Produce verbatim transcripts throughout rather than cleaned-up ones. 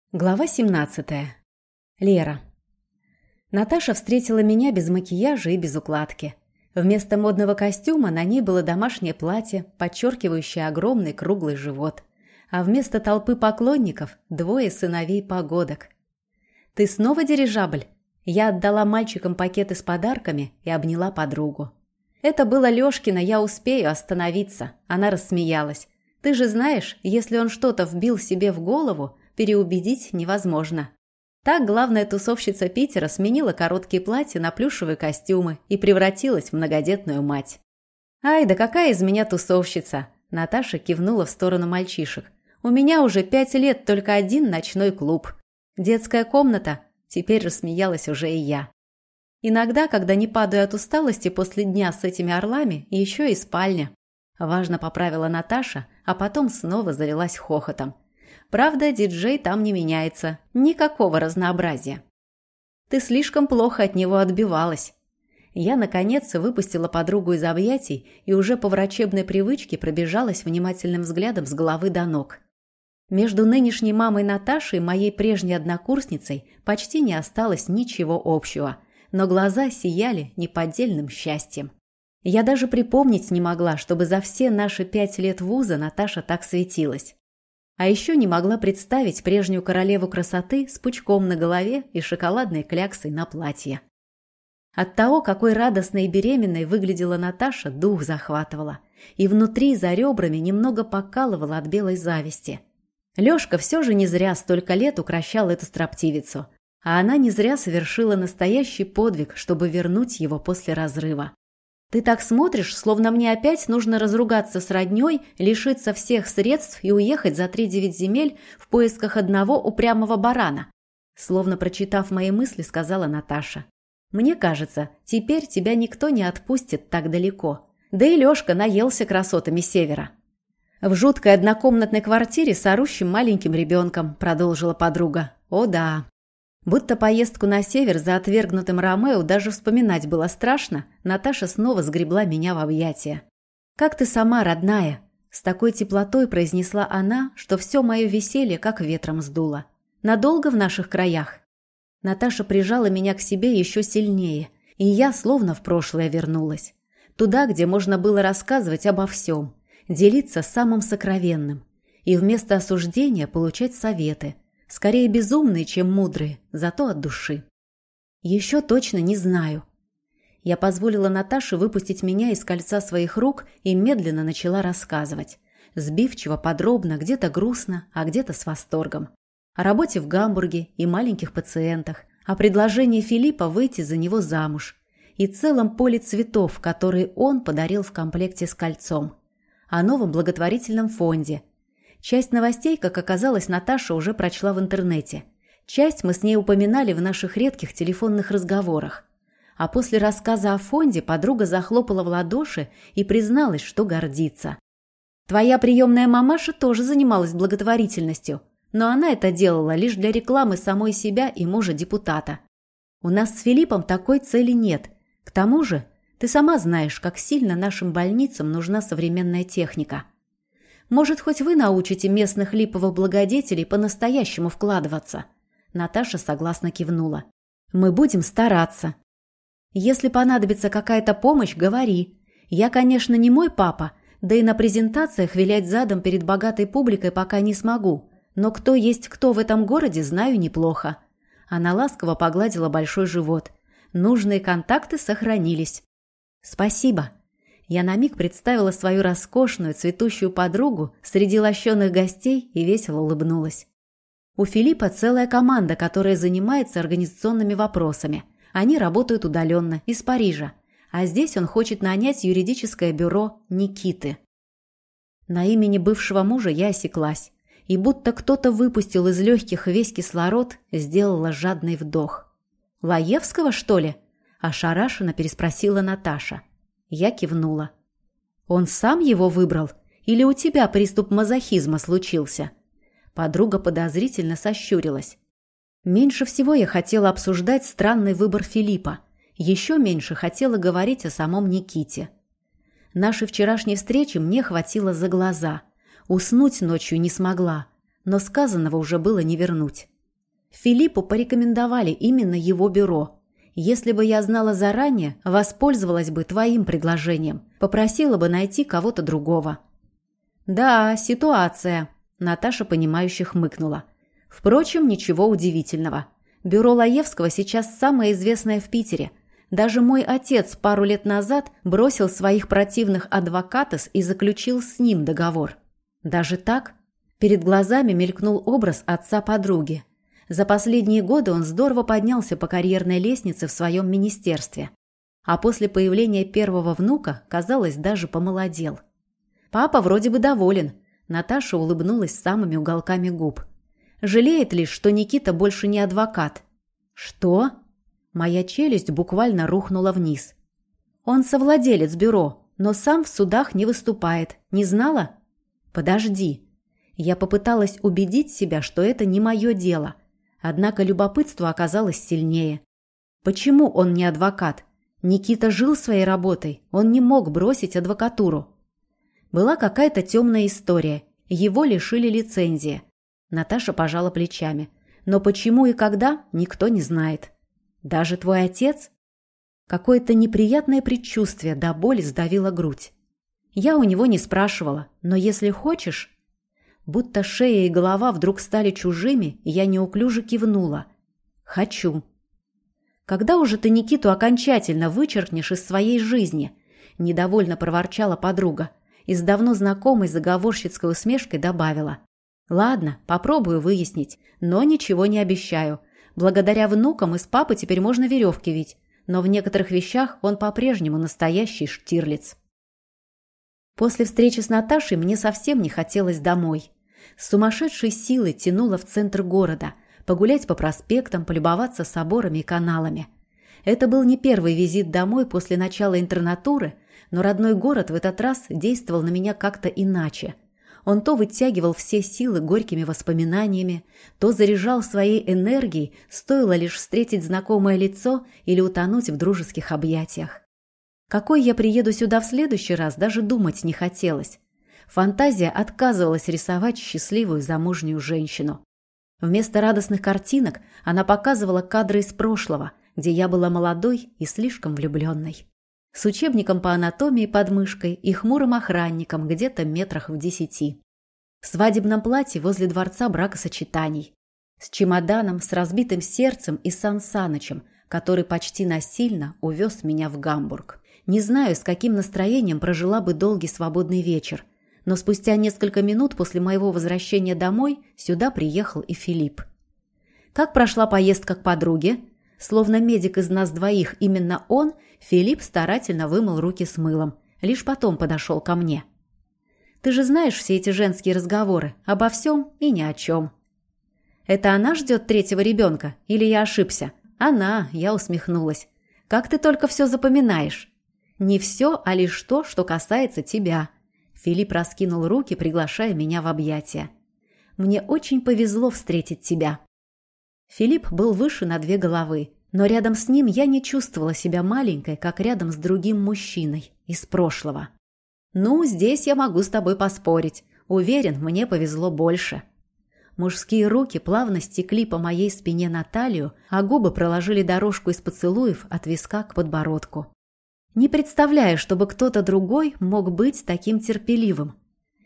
Глава семнадцатая. Лера. Наташа встретила меня без макияжа и без укладки. Вместо модного костюма на ней было домашнее платье, подчеркивающее огромный круглый живот. А вместо толпы поклонников – двое сыновей погодок. «Ты снова дирижабль?» Я отдала мальчикам пакеты с подарками и обняла подругу. «Это было Лёшкино, я успею остановиться». Она рассмеялась. «Ты же знаешь, если он что-то вбил себе в голову, переубедить невозможно». Так главная тусовщица Питера сменила короткие платья на плюшевые костюмы и превратилась в многодетную мать. «Ай, да какая из меня тусовщица!» Наташа кивнула в сторону мальчишек. «У меня уже пять лет только один ночной клуб. Детская комната». Теперь рассмеялась уже и я. Иногда, когда не падаю от усталости после дня с этими орлами, еще и спальня. Важно поправила Наташа, а потом снова залилась хохотом. Правда, диджей там не меняется. Никакого разнообразия. Ты слишком плохо от него отбивалась. Я, наконец, выпустила подругу из объятий и уже по врачебной привычке пробежалась внимательным взглядом с головы до ног. Между нынешней мамой Наташей и моей прежней однокурсницей почти не осталось ничего общего, но глаза сияли неподдельным счастьем. Я даже припомнить не могла, чтобы за все наши пять лет вуза Наташа так светилась. А еще не могла представить прежнюю королеву красоты с пучком на голове и шоколадной кляксой на платье. От того, какой радостной и беременной выглядела Наташа, дух захватывала. И внутри, за ребрами, немного покалывала от белой зависти. Лешка все же не зря столько лет укрощал эту строптивицу. А она не зря совершила настоящий подвиг, чтобы вернуть его после разрыва. Ты так смотришь, словно мне опять нужно разругаться с роднёй, лишиться всех средств и уехать за три девять земель в поисках одного упрямого барана. Словно прочитав мои мысли, сказала Наташа. Мне кажется, теперь тебя никто не отпустит так далеко. Да и Лёшка наелся красотами севера. В жуткой однокомнатной квартире с орущим маленьким ребенком, продолжила подруга. О да. Будто поездку на север за отвергнутым Ромео даже вспоминать было страшно, Наташа снова сгребла меня в объятия. «Как ты сама, родная?» С такой теплотой произнесла она, что все мое веселье как ветром сдуло. «Надолго в наших краях?» Наташа прижала меня к себе еще сильнее, и я словно в прошлое вернулась. Туда, где можно было рассказывать обо всем, делиться самым сокровенным, и вместо осуждения получать советы. Скорее безумные, чем мудрые, зато от души. Еще точно не знаю. Я позволила Наташе выпустить меня из кольца своих рук и медленно начала рассказывать. Сбивчиво, подробно, где-то грустно, а где-то с восторгом. О работе в Гамбурге и маленьких пациентах, о предложении Филиппа выйти за него замуж и целом поле цветов, которые он подарил в комплекте с кольцом. О новом благотворительном фонде. Часть новостей, как оказалось, Наташа уже прочла в интернете. Часть мы с ней упоминали в наших редких телефонных разговорах. А после рассказа о фонде подруга захлопала в ладоши и призналась, что гордится. «Твоя приемная мамаша тоже занималась благотворительностью, но она это делала лишь для рекламы самой себя и мужа-депутата. У нас с Филиппом такой цели нет. К тому же, ты сама знаешь, как сильно нашим больницам нужна современная техника. Может, хоть вы научите местных липовых благодетелей по-настоящему вкладываться?» Наташа согласно кивнула. «Мы будем стараться. Если понадобится какая-то помощь, говори. Я, конечно, не мой папа, да и на презентациях вилять задом перед богатой публикой пока не смогу, но кто есть кто в этом городе, знаю неплохо». Она ласково погладила большой живот. Нужные контакты сохранились. «Спасибо». Я на миг представила свою роскошную цветущую подругу среди лощеных гостей и весело улыбнулась. У Филиппа целая команда, которая занимается организационными вопросами. Они работают удаленно, из Парижа. А здесь он хочет нанять юридическое бюро Никиты. На имени бывшего мужа я осеклась. И будто кто-то выпустил из легких весь кислород, сделала жадный вдох. «Лаевского, что ли?» – ошарашенно переспросила Наташа. Я кивнула. «Он сам его выбрал? Или у тебя приступ мазохизма случился?» Подруга подозрительно сощурилась. Меньше всего я хотела обсуждать странный выбор Филиппа. Еще меньше хотела говорить о самом Никите. Нашей вчерашней встречи мне хватило за глаза. Уснуть ночью не смогла, но сказанного уже было не вернуть. Филиппу порекомендовали именно его бюро. Если бы я знала заранее, воспользовалась бы твоим предложением, попросила бы найти кого-то другого». «Да, ситуация», – Наташа, понимающе хмыкнула. «Впрочем, ничего удивительного. Бюро Лаевского сейчас самое известное в Питере. Даже мой отец пару лет назад бросил своих противных адвокатов и заключил с ним договор». «Даже так?» Перед глазами мелькнул образ отца подруги. За последние годы он здорово поднялся по карьерной лестнице в своем министерстве. А после появления первого внука, казалось, даже помолодел. «Папа вроде бы доволен», – Наташа улыбнулась самыми уголками губ. «Жалеет лишь, что Никита больше не адвокат». «Что?» Моя челюсть буквально рухнула вниз. «Он совладелец бюро, но сам в судах не выступает. Не знала?» «Подожди». Я попыталась убедить себя, что это не мое дело. Однако любопытство оказалось сильнее. Почему он не адвокат? Никита жил своей работой, он не мог бросить адвокатуру. Была какая-то темная история. Его лишили лицензии. Наташа пожала плечами. Но почему и когда, никто не знает. Даже твой отец? Какое-то неприятное предчувствие до боли сдавило грудь. Я у него не спрашивала, но если хочешь... Будто шея и голова вдруг стали чужими, и я неуклюже кивнула. «Хочу». «Когда уже ты Никиту окончательно вычеркнешь из своей жизни?» – недовольно проворчала подруга и с давно знакомой заговорщицкой усмешкой добавила. «Ладно, попробую выяснить, но ничего не обещаю. Благодаря внукам из папы теперь можно веревки вить, но в некоторых вещах он по-прежнему настоящий Штирлиц». После встречи с Наташей мне совсем не хотелось домой. С сумасшедшей силой тянуло в центр города, погулять по проспектам, полюбоваться соборами и каналами. Это был не первый визит домой после начала интернатуры, но родной город в этот раз действовал на меня как-то иначе. Он то вытягивал все силы горькими воспоминаниями, то заряжал своей энергией, стоило лишь встретить знакомое лицо или утонуть в дружеских объятиях. Какой я приеду сюда в следующий раз, даже думать не хотелось. Фантазия отказывалась рисовать счастливую замужнюю женщину. Вместо радостных картинок она показывала кадры из прошлого, где я была молодой и слишком влюбленной. С учебником по анатомии под мышкой и хмурым охранником где-то метрах в десяти. В свадебном платье возле дворца бракосочетаний. С чемоданом, с разбитым сердцем и Сан Санычем, который почти насильно увез меня в Гамбург. Не знаю, с каким настроением прожила бы долгий свободный вечер, но спустя несколько минут после моего возвращения домой сюда приехал и Филипп. Как прошла поездка к подруге? Словно медик из нас двоих, именно он, Филипп старательно вымыл руки с мылом, лишь потом подошел ко мне. «Ты же знаешь все эти женские разговоры, обо всем и ни о чем». «Это она ждет третьего ребенка, или я ошибся?» «Она», — я усмехнулась. «Как ты только все запоминаешь?» «Не все, а лишь то, что касается тебя». Филипп раскинул руки, приглашая меня в объятия. «Мне очень повезло встретить тебя». Филипп был выше на две головы, но рядом с ним я не чувствовала себя маленькой, как рядом с другим мужчиной из прошлого. «Ну, здесь я могу с тобой поспорить. Уверен, мне повезло больше». Мужские руки плавно стекли по моей спине на талию, а губы проложили дорожку из поцелуев от виска к подбородку. Не представляю, чтобы кто-то другой мог быть таким терпеливым.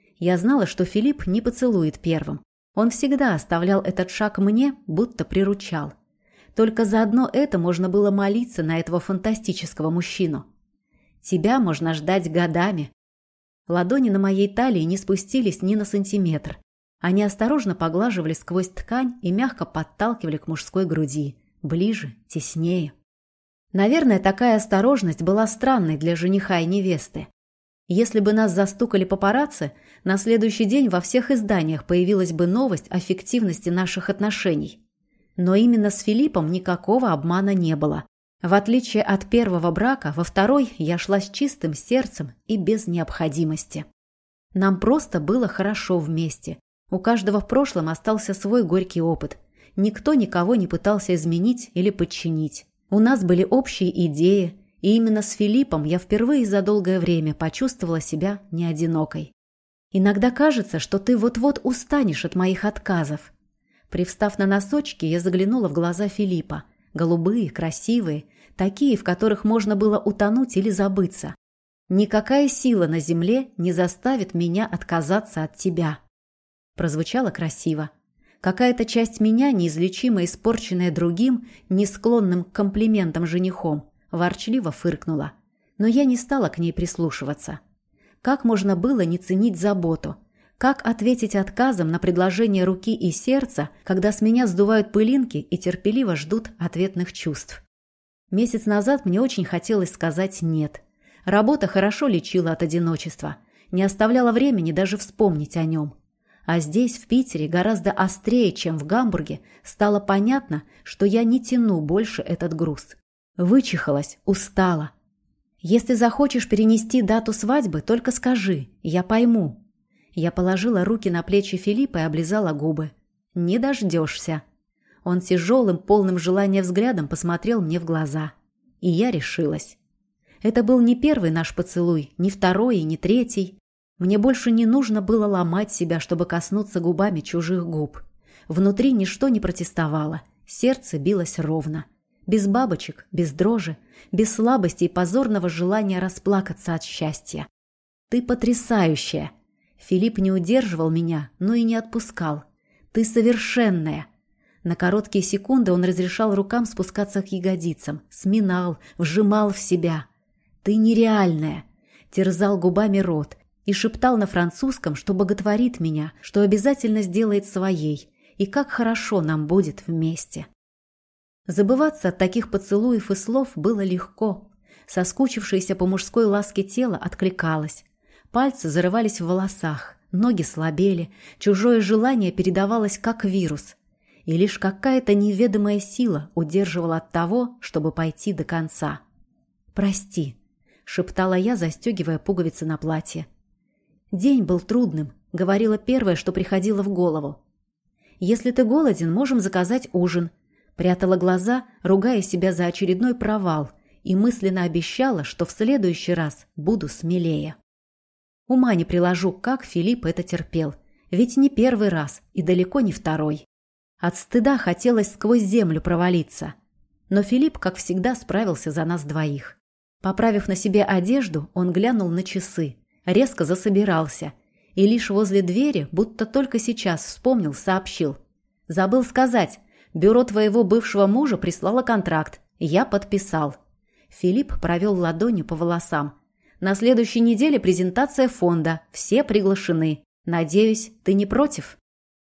Я знала, что Филипп не поцелует первым. Он всегда оставлял этот шаг мне, будто приручал. Только за одно это можно было молиться на этого фантастического мужчину. Тебя можно ждать годами. Ладони на моей талии не спустились ни на сантиметр. Они осторожно поглаживали сквозь ткань и мягко подталкивали к мужской груди. Ближе, теснее. Наверное, такая осторожность была странной для жениха и невесты. Если бы нас застукали папарацци, на следующий день во всех изданиях появилась бы новость о фиктивности наших отношений. Но именно с Филиппом никакого обмана не было. В отличие от первого брака, во второй я шла с чистым сердцем и без необходимости. Нам просто было хорошо вместе. У каждого в прошлом остался свой горький опыт. Никто никого не пытался изменить или подчинить. У нас были общие идеи, и именно с Филиппом я впервые за долгое время почувствовала себя не одинокой. Иногда кажется, что ты вот-вот устанешь от моих отказов. Привстав на носочки, я заглянула в глаза Филиппа. Голубые, красивые, такие, в которых можно было утонуть или забыться. «Никакая сила на земле не заставит меня отказаться от тебя». Прозвучало красиво. Какая-то часть меня, неизлечимо испорченная другим, не склонным к комплиментам женихом, ворчливо фыркнула. Но я не стала к ней прислушиваться. Как можно было не ценить заботу? Как ответить отказом на предложение руки и сердца, когда с меня сдувают пылинки и терпеливо ждут ответных чувств? Месяц назад мне очень хотелось сказать «нет». Работа хорошо лечила от одиночества, не оставляла времени даже вспомнить о нем. А здесь, в Питере, гораздо острее, чем в Гамбурге, стало понятно, что я не тяну больше этот груз. Вычихалась, устала. «Если захочешь перенести дату свадьбы, только скажи, я пойму». Я положила руки на плечи Филиппа и облизала губы. «Не дождешься». Он тяжелым, полным желания взглядом посмотрел мне в глаза. И я решилась. Это был не первый наш поцелуй, не второй и не третий. Мне больше не нужно было ломать себя, чтобы коснуться губами чужих губ. Внутри ничто не протестовало, сердце билось ровно. Без бабочек, без дрожи, без слабости и позорного желания расплакаться от счастья. «Ты потрясающая!» Филипп не удерживал меня, но и не отпускал. «Ты совершенная!» На короткие секунды он разрешал рукам спускаться к ягодицам, сминал, вжимал в себя. «Ты нереальная!» Терзал губами рот и шептал на французском, что боготворит меня, что обязательно сделает своей, и как хорошо нам будет вместе. Забываться от таких поцелуев и слов было легко. Соскучившееся по мужской ласке тело откликалось. Пальцы зарывались в волосах, ноги слабели, чужое желание передавалось как вирус. И лишь какая-то неведомая сила удерживала от того, чтобы пойти до конца. «Прости», — шептала я, застегивая пуговицы на платье. «День был трудным», — говорила первое, что приходило в голову. «Если ты голоден, можем заказать ужин». Прятала глаза, ругая себя за очередной провал, и мысленно обещала, что в следующий раз буду смелее. Ума не приложу, как Филипп это терпел, ведь не первый раз и далеко не второй. От стыда хотелось сквозь землю провалиться. Но Филипп, как всегда, справился за нас двоих. Поправив на себе одежду, он глянул на часы, резко засобирался, и лишь возле двери, будто только сейчас вспомнил, сообщил. «Забыл сказать, бюро твоего бывшего мужа прислало контракт, я подписал». Филипп провел ладонью по волосам. «На следующей неделе презентация фонда, все приглашены. Надеюсь, ты не против?»